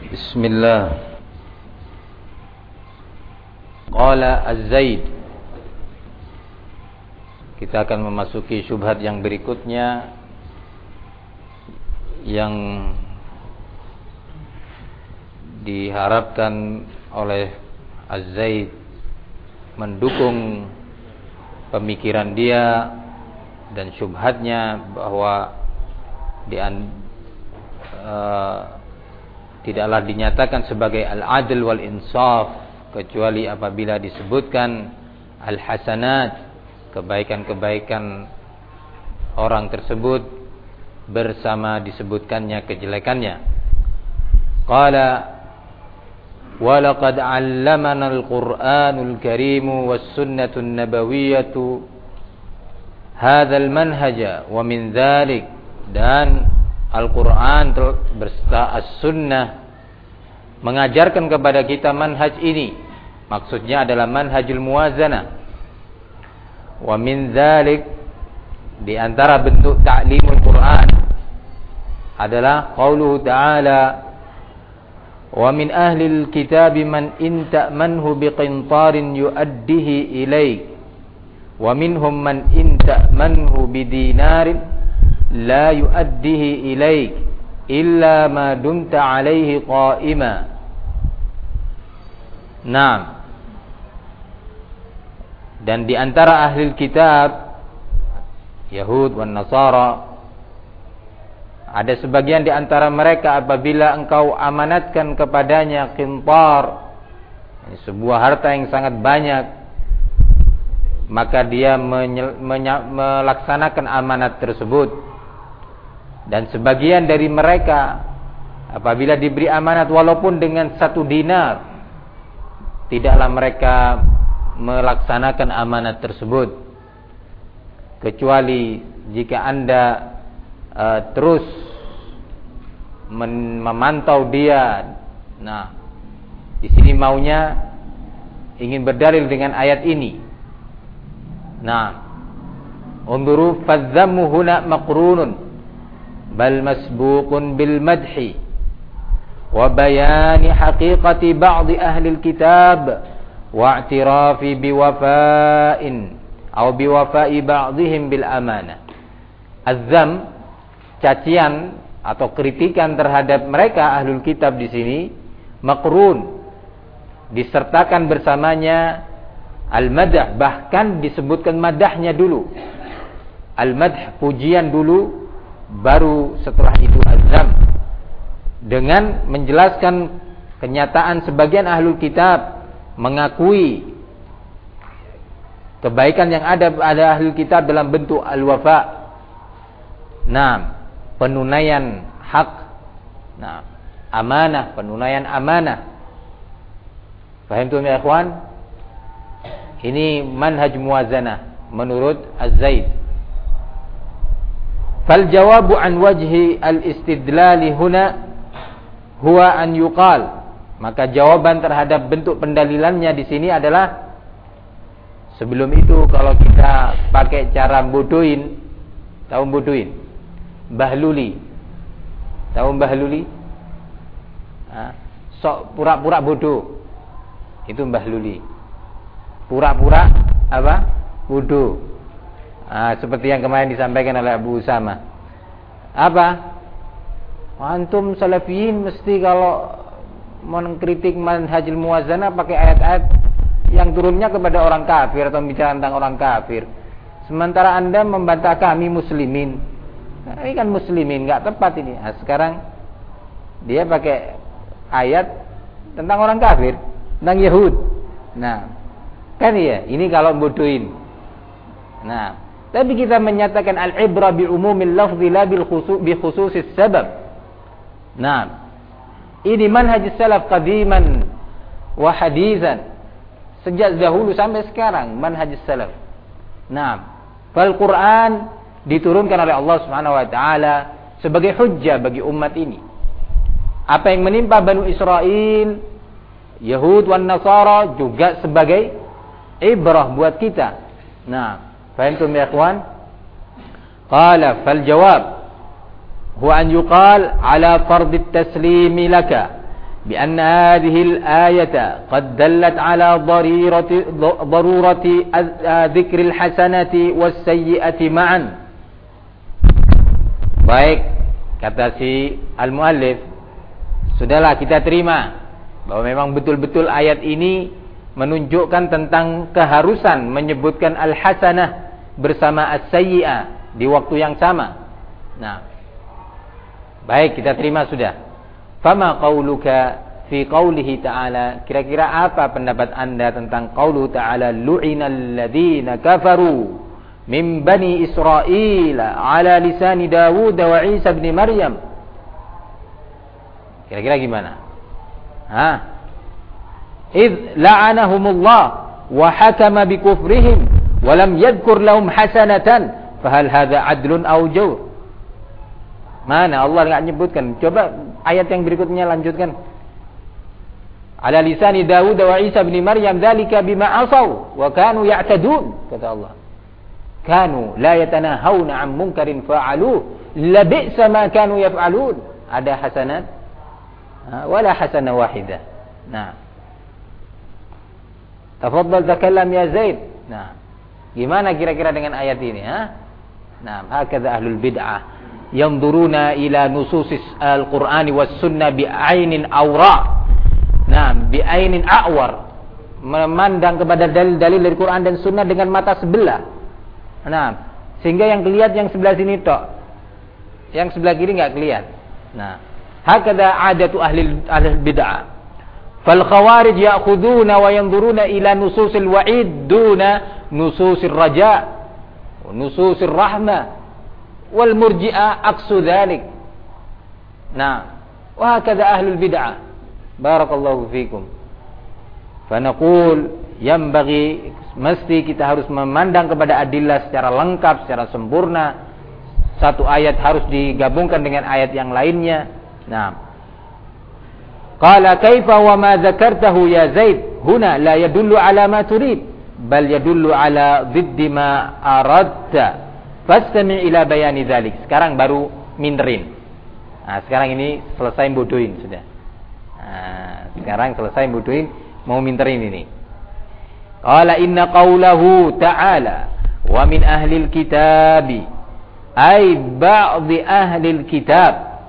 Bismillah. Qala Az-Zaid. Kita akan memasuki syubhat yang berikutnya yang diharapkan oleh Az-Zaid mendukung pemikiran dia dan syubhatnya bahwa tidaklah dinyatakan sebagai al-adl wal insaf kecuali apabila disebutkan al-hasanat, kebaikan-kebaikan orang tersebut bersama disebutkannya kejelekannya. Qala wa laqad 'allamana al-Qur'anul Karim was sunnatun nabawiyyatu hadzal manhaja wa min dzalik, dan Al-Quran berserta As-Sunnah mengajarkan kepada kita manhaj ini. Maksudnya adalah manhajul muwazanah. Wa min dzalik, di antara bentuk ta'limul Quran adalah qauluhu ta'ala, wa min ahlil kitabi man in ta'manhu biqintarin yu'addihi ilaik wa minhum man in ta'manhu bidinarin la yu'addihi ilaik illa ma dumta alaihi qa'ima. Naam. Dan di antara ahli kitab Yahud dan Nasara, ada sebagian di antara mereka apabila engkau amanatkan kepadanya qintar, sebuah harta yang sangat banyak, maka dia melaksanakan amanat tersebut. Dan sebagian dari mereka apabila diberi amanat walaupun dengan 1 dinar, tidaklah mereka melaksanakan amanat tersebut, kecuali jika Anda terus memantau dia. Nah, di sini maunya ingin berdalil dengan ayat ini. Nah, unzuru fadzamu huna maqrunun bal masbuqun bil madhi wa bayani haqiqati ba'd ahli al-kitab wa i'tirafi biwafa'in aw biwafa'i ba'dihim bil amanah. Az-zam, cacian atau kritikan terhadap mereka ahlul kitab di sini maqrun, disertakan bersamanya al-madah, bahkan disebutkan madahnya dulu. Al-madah, pujian dulu, baru setelah itu azam, dengan menjelaskan kenyataan sebagian ahlul kitab mengakui kebaikan yang ada pada ahlul kitab dalam bentuk al-wafa. Nah, penunaian hak, nah, amanah, penunaian amanah. Paham tuh ya ikhwan? Ini manhaj muwazanah menurut Az-Zaid. Fal jawabu an wajhi al-istidlal huna huwa an yuqal. Maka jawaban terhadap bentuk pendalilannya di sini adalah, sebelum itu kalau kita pakai cara bodohin, tahu bodohin? Bahluli. Tahu bahluli? Sok pura-pura bodoh. Itu bahluli. Pura-pura apa? Bodoh. Seperti yang kemarin disampaikan oleh Abu Usama. Apa? Antum salafiyin mesti kalau mengkritik manhajul muwazanah pakai ayat-ayat yang turunnya kepada orang kafir atau bicara tentang orang kafir. Sementara Anda membantah kami muslimin. Nah, ini kan muslimin, enggak tepat ini. Nah, sekarang dia pakai ayat tentang orang kafir, tentang Yahud. Nah, kan iya, ini kalau bodohin. Nah, tapi kita menyatakan al-ibra bi umumil lafzi la bi khususis sabab. Nah, ini manhaj salaf qadiman wa hadithan, sejak dahulu sampai sekarang manhaj salaf. Nah, fal Quran diturunkan oleh Allah Subhanahu wa taala sebagai hujjah bagi umat ini. Apa yang menimpa Banu Israel, Yahud wan Nasara juga sebagai ibrah buat kita. Nah, fahimtum ya ikhwan? Qala fal jawab huwa an yuqal ala fardit taslimi laka بأن هذه الآية قد دلت على ضرورة ذكر الحسنة والسيئة معا. Baik, kata si al-muallif, sudahlah kita terima bahwa memang betul-betul ayat ini menunjukkan tentang keharusan menyebutkan al-hasanah bersama as-sayyi'ah di waktu yang sama. Nah, baik, kita terima sudah. Fama qauluka fi qaulihi ta'ala, kira-kira apa pendapat Anda tentang qaulu ta'ala, lu'inal ladzina kafaru min bani Israil ala lisani Dawud wa Isa bin Maryam. Kira-kira gimana? Idh la'anahumullah wa hakama bi kufrihim wa lam yadhkur lahum hasanatan fahal hadza adlun aw jawr? Mana Allah enggak nyebutkan? Coba ayat yang berikutnya lanjutkan. Ala lisani Dawud wa Isa bin Maryam dzalika bima asaw wa kanu ya'tadun, kata Allah. Kanu la yatanahawna 'an munkarin fa'aluhu labi'sa ma kanu yaf'alun. Ada hasanat wala hasanah wahidah. Nah, tafadhal takallam ya Zaid. Nah, gimana kira-kira dengan ayat ini? Nah, hakadha ahlul bid'ah yanzuruna ila nususis al-Qur'ani was sunnah bi'ainin awra. Nah, bi'ainin a'war, memandang kepada dalil-dalil dari Quran dan sunnah dengan mata sebelah. Nah, sehingga yang kelihatan yang sebelah sini tok, yang sebelah kiri enggak kelihatan. Nah, hakadha adatu ahli bid'ah. Fal khawarij ya'khuduna wa yanzuruna ila nususil wa'id duna nususil raja wa nususil rahmah wal murji'ah aqsu dzalik. Nah, wa hakadha ahlul bid'ah. Barakallahu fikum. Fa naqul yanbaghi, mesti kita harus memandang kepada adillah secara lengkap, secara sempurna. Satu ayat harus digabungkan dengan ayat yang lainnya. Nah, qala kaifa wa ma dzakartahu ya Zaid huna la yadullu ala ma turid bal yadullu ala dhiddi ma aradta fastami' ila bayani dzalik. Sekarang baru minterin. Nah, sekarang ini selesai bodohin sudah. Nah, sekarang selesai bodohin, mau minterin ini. Qala inna qawlahu ta'ala wa min ahlil kitabi ay ba'di ahlil kitab.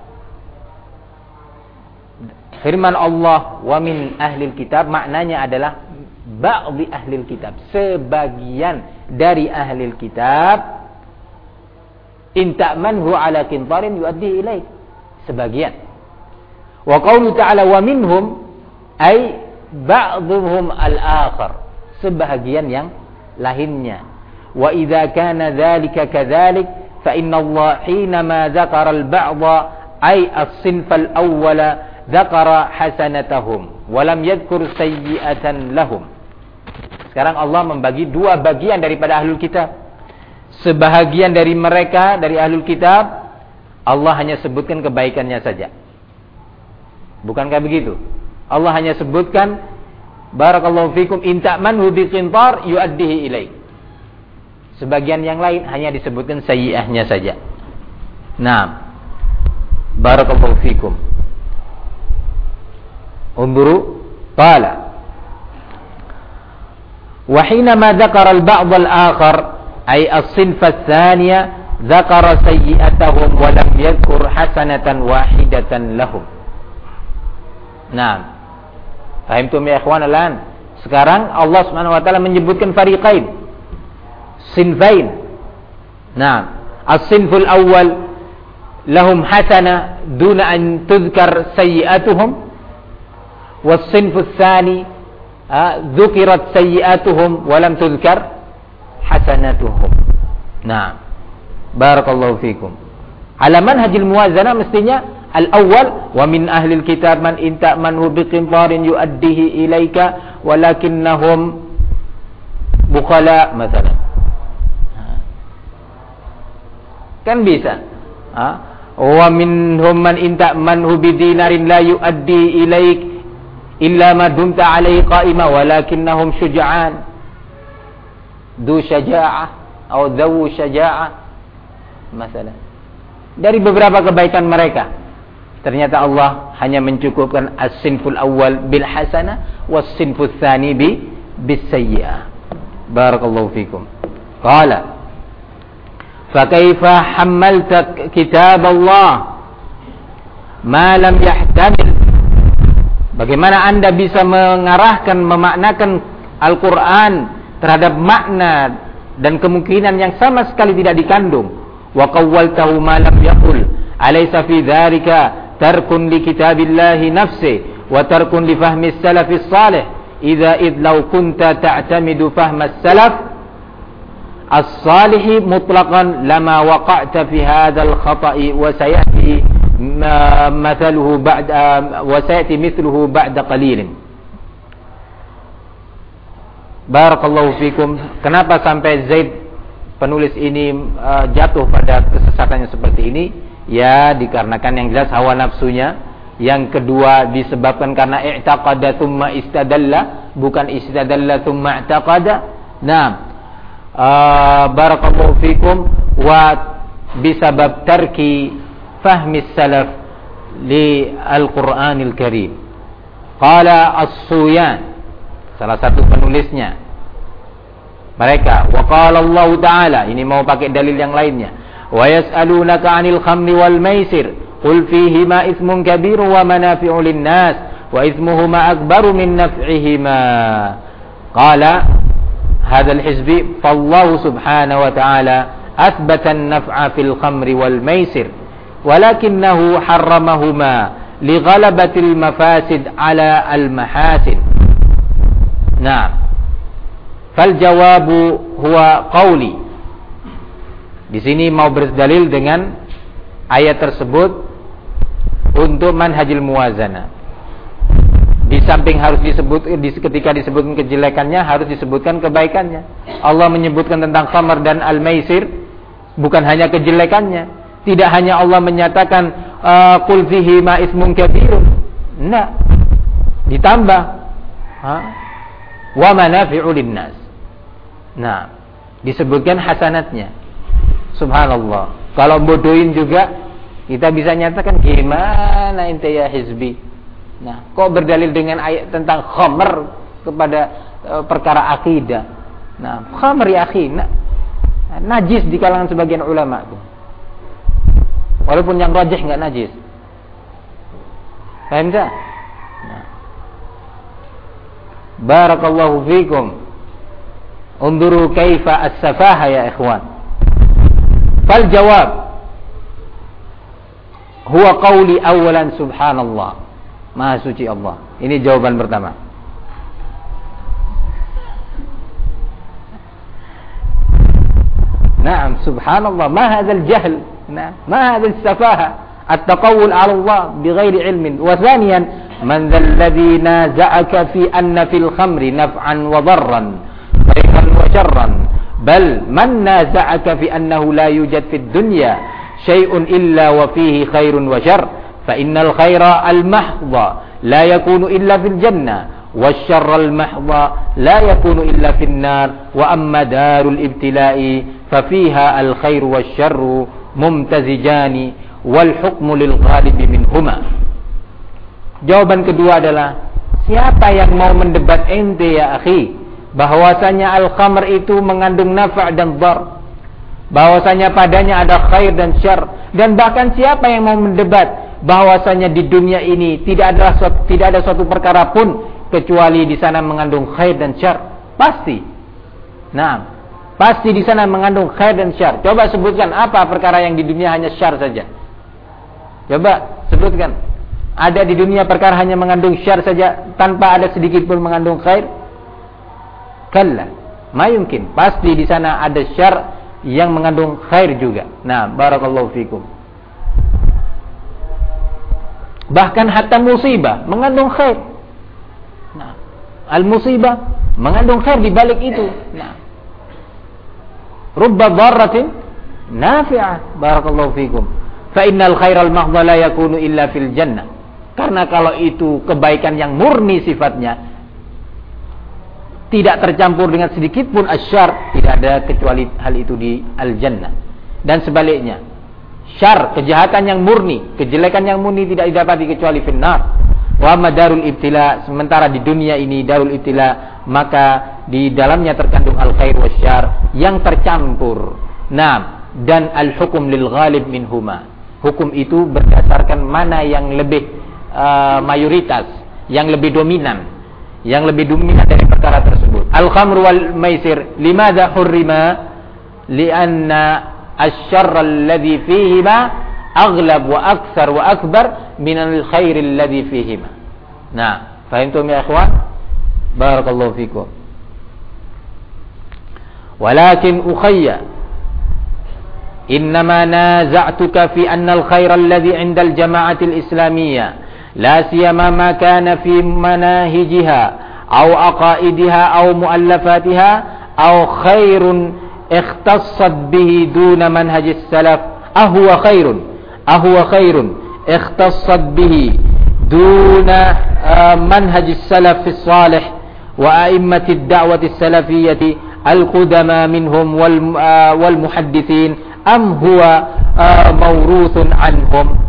Firman Allah wa min ahlil kitab maknanya adalah ba'di ahlil kitab, sebagian dari ahlil kitab. In ta'manhu ala qintarin yuaddi ilaik, sebagian. Wa qawlu ta'ala wa minhum ay ba'dhuhum al-akhar, sebahagian yang lainnya. Wa idza kana dzalika kadzalik fa inna Allah hinama dzakara al-ba'dha ay as-sinf al-awwala dzakara hasanatahum wa lam yadhkur sayyi'atan lahum. Sekarang Allah membagi dua bagian daripada ahlul kitab. Sebahagian dari mereka, dari ahlul kitab, Allah hanya sebutkan kebaikannya saja. Bukankah begitu? Allah hanya sebutkan barakallahu fikum in ta'manhu biqintar yuaddihi ilaik. Sebagian yang lain hanya disebutkan sayyi'ahnya saja. Nah, barakallahu fikum. Unzuru qala wa hinama dzakara al-ba'd al-akhar ay as-sinf ats-tsaniya dzakara sayyi'atahum wa lam yadhkur hasanatan wahidatan lahum. Nah, fahimtum ya ikhwan al-an? Sekarang Allah Subhanahu wa taala menyebutkan fariqain, sinfain. Nah, as-sinful awwal lahum hasanah duna an tuzkar sayyi'atuhum, was-sinfus tsani dzukirat sayyi'atuhum wa lam tuzkar hasanatuhum. Nah, barakallahu fikum. Ala manhajil muwazanah mestinya al-awwal wa min ahlil kitab man in ta'manhu biqintarin yuaddihi ilaika walakinnahum bukhala masalan. Kan bisa. Wa minhum man in ta'manhu bidinarin la yuaddi ilaik illa ma dumta alaihi qa'ima walakinnahum syuja'an du syaja'ah atau dawu syaja'ah masalah. Dari beberapa kebaikan mereka, Ternyata Allah hanya mencukupkan as-sinful awal bil hasanah was-sinful tsani bis sayyi'ah. Barakallahu fikum. Qala fa kaifa hammalta kitab Allah ma lam yahtamil. Bagaimana Anda bisa mengarahkan, memaknakan Al-Qur'an terhadap makna dan kemungkinan yang sama sekali tidak dikandung. Wa qawwaltahu ma lam yaqul. Alaysa fi dzalika tarkun li kitabillahi nafsi wa tarkun li fahmi as-salafis salih. Idza id law kunta ta'tamidu fahma as-salaf as-salih mutlaqan lama waqa'ta fi hadzal khata'i wa sayati mathaluhu ba'da wa sayati mithluhu ba'da qalilin. Barakallahu fikum. Kenapa sampai Zaid penulis ini jatuh pada kesesatannya seperti ini? Ya, dikarenakan yang jelas hawa nafsunya. Yang kedua disebabkan karena i'taqada thumma istadalla, bukan istadalla thumma i'taqada. Nah, barakallahu fikum. Wa bisabab tarki fahmi salaf li al-Qur'anil Karim. Qala as-Suyan, salah satu penulisnya, mereka, wa qala Allah Ta'ala, ini mau pakai dalil yang lainnya, wa yas'alunaka 'anil khamri wal maisir qul fihima itsmun kabirun wa manafi'u lin-nas wa itsmuhuma akbaru min naf'ihima. Qala hadzal hizbi fallahu subhanahu wa ta'ala athbata an-naf'a fil khamri wal maisir walakinnahu harramahuma li ghalabatil mafasid 'ala al-mahasin. Nah, fal jawabu huwa qauli. Di sini mau berdalil dengan ayat tersebut untuk manhajil muwazanah. Di samping harus disebut, ketika disebutkan kejelekannya harus disebutkan kebaikannya. Allah menyebutkan tentang khamar dan al-maisir bukan hanya kejelekannya. Tidak hanya Allah menyatakan qul fihi ma ismun kabirun. Nah, ditambah wa manafi'u linnas. Nah, disebutkan hasanatnya. Subhanallah. Kalau bodohin juga kita bisa nyatakan gimana ente ya hizbi. Nah, kok berdalil dengan ayat tentang khamr kepada perkara akidah. Nah, khamr ya akhi, najis di kalangan sebagian ulama tuh. Walaupun yang rajih enggak najis. Paham tak? Nah. Barakallahu fikum. Unduru kaifa as-safaha ya ikhwan. Fal jawab huwa qawli awalan subhanallah. Maha suci Allah. Ini jawaban pertama. Naam, subhanallah. Ma hadzal jahl? Ma hadzal safaha? At-taqawul 'ala Allah bighairi ilmin. Wa thaniyan, man dhal ladzi naza'aka fi anna fil khamri naf'an wa dharran, khairan wa sharran. Bal man naza'aka fi annahu la yujad fid dunya syai'un illa wa fihi khairun wa syarr. فإن الخير المحض لا يكون إلا في الجنة والشر المحض لا يكون إلا في النار وأما دار الابتلاء ففيها الخير والشر ممتزجان والحكم للغالب منهما. Jawaban kedua adalah, siapa yang mau mendebat ente ya akhi bahwasanya al-khamr itu mengandung nafa' dan dhar, bahwasanya padanya ada khair dan syar, dan bahkan siapa yang mau mendebat bahwasanya di dunia ini tidak ada suatu perkara pun kecuali di sana mengandung khair dan syar. Pasti. Nah, pasti di sana mengandung khair dan syar. Coba sebutkan apa perkara yang di dunia hanya syar saja. Coba sebutkan. Ada di dunia perkara hanya mengandung syar saja tanpa ada sedikit pun mengandung khair? Kalla, ma yumkin. Pasti di sana ada syar yang mengandung khair juga. Nah, barakallahu fikum. Bahkan hatta musibah mengandung khair. Nah, al-musibah mengandung khair di balik itu. Nah, rubba dharratin nafi'ah. Barakallahu fikum. Fa innal khairal mahdha la yakunu illa fil jannah. Karena kalau itu kebaikan yang murni sifatnya, tidak tercampur dengan sedikit pun asyar, tidak ada kecuali hal itu di al-jannah. Dan sebaliknya, syar, kejahatan yang murni, kejelekan yang murni tidak didapati kecuali finnar. Wa madarul ibtila, sementara di dunia ini darul ibtila, maka di dalamnya terkandung al-khair wasyarr yang tercampur. Nah, dan al-hukum lil ghalib minhuma. Hukum itu berdasarkan mana yang lebih mayoritas, yang lebih dominan, dari perkara tersebut. Al-khamru wal maisir limadza hurrima? Lianna asy-syarra alladhi fihima aghlab wa aktsar wa akbar min al-khair alladhi fihima. Nah, fahimtum ya ikhwan? Barakallahu fikum. Walakin ukhayya, innama naza'tuka fi anna al-khair alladhi 'inda al-jama'ati al-islamiyyah la siyama ma kana fi manahijiha aw aqaidiha aw muallafatiha aw khairun ikhtassat bihi duna manhaj as-salaf ahwa khairun ikhtassat bihi duna manhaj as-salaf as-salih wa a'immati ad-da'wati as-salafiyyati al-qudama minhum wal muhaddithin am huwa mawruthun anhum.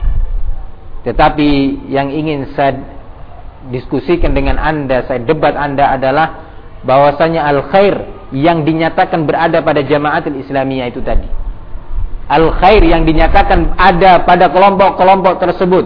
Tetapi yang ingin saya diskusikan dengan Anda, saya debat Anda adalah bahwasanya al-khair yang dinyatakan berada pada jamaatul Islamiyah itu tadi. Al-khair yang dinyatakan ada pada kelompok-kelompok tersebut.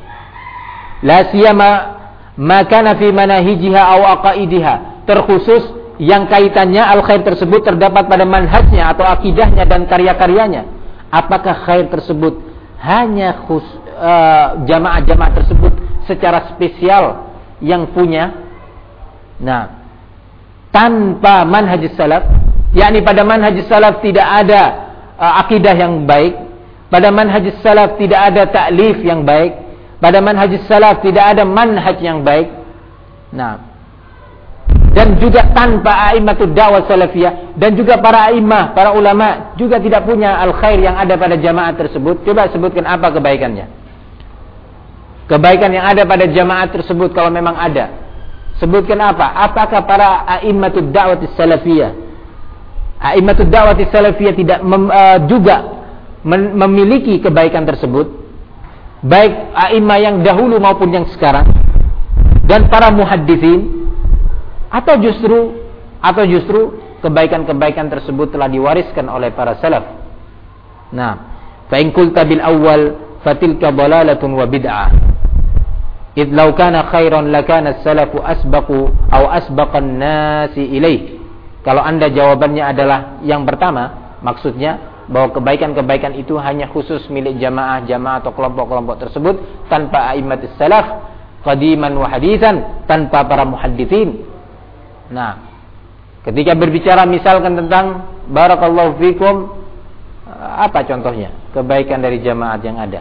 La siyama ma kana fi manahijiha aw aqaidiha. Terkhusus yang kaitannya al-khair tersebut terdapat pada manhajnya atau akidahnya dan karya-karyanya. Apakah khair tersebut hanya jamaah-jamaah tersebut secara spesial yang punya? Nah, tanpa manhaj salaf, yakni pada manhaj salaf tidak ada akidah yang baik, pada manhaj salaf tidak ada ta'lif yang baik, pada manhaj salaf tidak ada manhaj yang baik. Nah, dan juga tanpa a'immatud da'wah salafiyah, dan juga para a'imah, para ulama juga tidak punya al-khair yang ada pada jamaah tersebut. Coba sebutkan apa kebaikannya? Kebaikan yang ada pada jamaah tersebut kalau memang ada. Sebutkan apa? Apakah para a'immatud da'wah salafiyah, a'immatud da'wah salafiyah tidak juga memiliki kebaikan tersebut? Baik a'imah yang dahulu maupun yang sekarang, dan para muhadditsin, atau justru kebaikan-kebaikan tersebut telah diwariskan oleh para salaf. Nah, fa in qulta bil awwal fatilka dalalatun wa bid'ah. Id law kana khairan lakana as-salafu asbaqu aw asbaqan nasi ilaih. Kalau Anda jawabannya adalah yang pertama, maksudnya bahwa kebaikan-kebaikan itu hanya khusus milik jamaah-jamaah atau kelompok-kelompok tersebut tanpa a'immatus salaf qadiman wa haditsan, tanpa para muhadditsin. Nah, ketika berbicara misalkan tentang barakallahu fikum, apa contohnya kebaikan dari jamaat yang ada?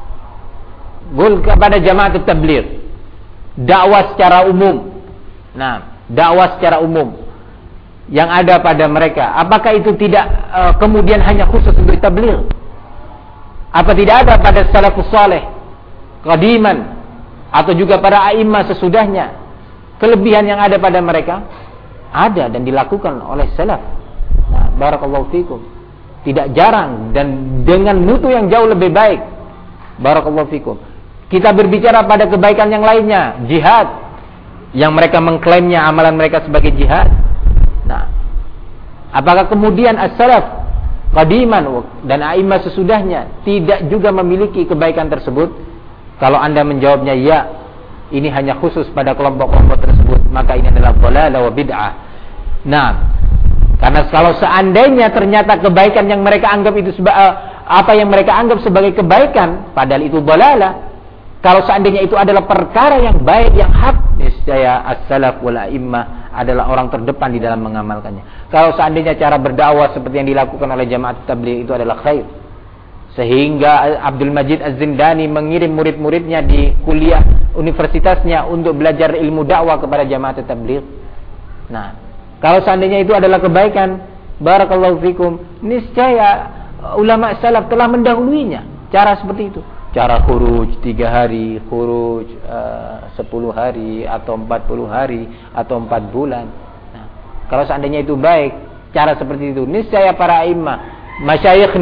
Gul kepada jamaat tabligh, dakwah secara umum. Nah, dakwah secara umum yang ada pada mereka, apakah itu tidak kemudian hanya khusus untuk tabligh? Apa tidak ada pada salafus saleh qadiman atau juga para a'immah sesudahnya kelebihan yang ada pada mereka? Ada dan dilakukan oleh salaf. Nah, barakallahu fikum. Tidak jarang dan dengan mutu yang jauh lebih baik. Barakallahu fikum. Kita berbicara pada kebaikan yang lainnya, jihad, yang mereka mengklaimnya amalan mereka sebagai jihad. Nah, apakah kemudian as-salaf qadiman dan a'immah sesudahnya tidak juga memiliki kebaikan tersebut? Kalau Anda menjawabnya ya, ini hanya khusus pada kelompok-kelompok tersebut, maka ini adalah dhalalah wa bid'ah. Nah, karena kalau seandainya ternyata kebaikan yang mereka anggap itu apa yang mereka anggap sebagai kebaikan, padahal itu dhalalah. Kalau seandainya itu adalah perkara yang baik, yang hak, niscaya as-salaf wal a'immah adalah orang terdepan di dalam mengamalkannya. Kalau seandainya cara berdakwah seperti yang dilakukan oleh jamaat tabligh itu adalah khair, sehingga Abdul Majid Az-Zindani mengirim murid-muridnya di kuliah universitasnya untuk belajar ilmu dakwah kepada jamaat tabligh. Nah, kalau seandainya itu adalah kebaikan, barakallahu fikum, niscaya ulama salaf telah mendahuluinya cara seperti itu. Cara khuruj 3 hari, khuruj 10 hari atau 40 hari atau 4 bulan. Nah, kalau seandainya itu baik, cara seperti itu, niscaya para imam, masyayikhna,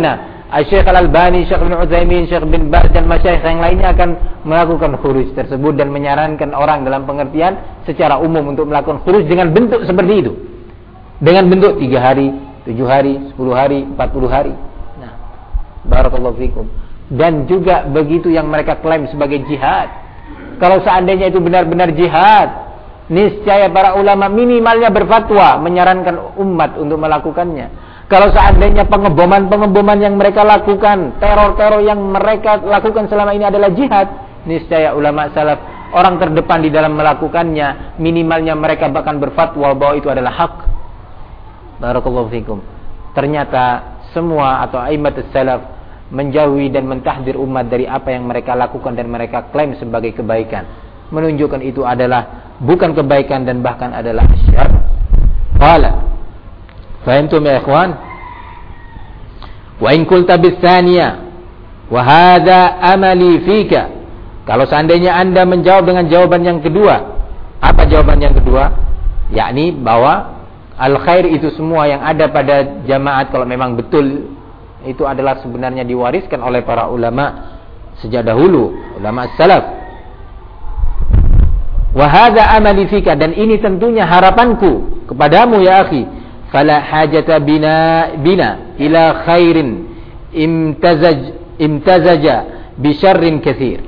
Syekh Al-Albani, Syekh Ibn Utsaimin, Syekh bin Baz dan masyayikh yang lainnya akan melakukan khuruj tersebut dan menyarankan orang dalam pengertian secara umum untuk melakukan khuruj dengan bentuk seperti itu. Dengan bentuk 3 hari, 7 hari, 10 hari, 40 hari. Nah, barakallahu fikum. Dan juga begitu yang mereka klaim sebagai jihad. Kalau seandainya itu benar-benar jihad, niscaya para ulama minimalnya berfatwa menyarankan umat untuk melakukannya. Kalau seandainya pengeboman yang mereka lakukan, teror-teror yang mereka lakukan selama ini adalah jihad, niscaya ulama salaf, orang terdepan di dalam melakukannya, minimalnya mereka bahkan berfatwa bahwa itu adalah hak. Barakallahu fikum. Ternyata semua atau a'immatus salaf menjauhi dan mentahdir umat dari apa yang mereka lakukan dan mereka klaim sebagai kebaikan, menunjukkan itu adalah bukan kebaikan dan bahkan adalah syarr. Qala, fahamtum ya ikhwan? Wa in qulta bis-tsaniyah wa hadha amali fika. Kalau seandainya Anda menjawab dengan jawaban yang kedua, apa jawaban yang kedua? Yakni bahwa al-khair itu semua yang ada pada jamaat kalau memang betul itu adalah sebenarnya diwariskan oleh para ulama sejak dahulu, ulama salaf. Wa hadza amali fika, dan ini tentunya harapanku kepadamu ya akhi. Fala hajata bina ila khairin imtazaja bi syarrin katsir.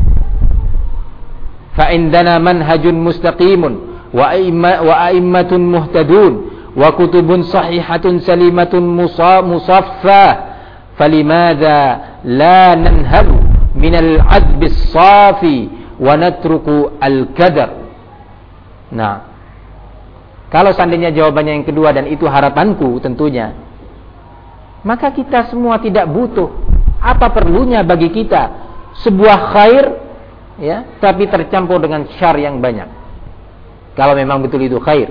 Fa indana manhajun mustaqimun wa a'immatun muhtadun wa kutubun sahihatun salimatun musaffah. فلماذا لا ننهل من العذب الصافي ونترك الكدر. Nah, kalau seandainya jawabannya yang kedua dan itu harapanku tentunya, maka kita semua tidak butuh. Apa perlunya bagi kita sebuah khair, ya, tapi tercampur dengan syar yang banyak. Kalau memang betul itu khair,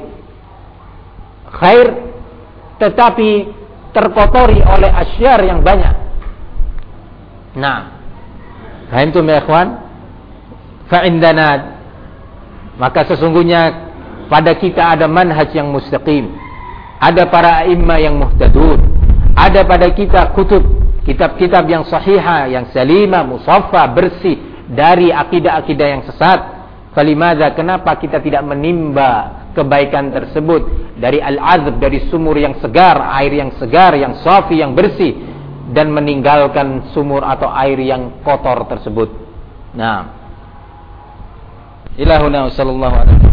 tetapi terkotori oleh asyar yang banyak. Nah, fahimtum ya ikhwan? Fa indana, maka sesungguhnya pada kita ada manhaj yang mustaqim, ada para imam yang muhtadun, ada pada kita kitab-kitab yang sahihah, yang salimah, musaffa, bersih dari akidah-akidah yang sesat. Falimadza, kenapa kita tidak menimba kebaikan tersebut dari al-azb, dari sumur yang segar, air yang segar, yang safi, yang bersih, dan meninggalkan sumur atau air yang kotor tersebut. Nah, ilahuna sallallahu alaihi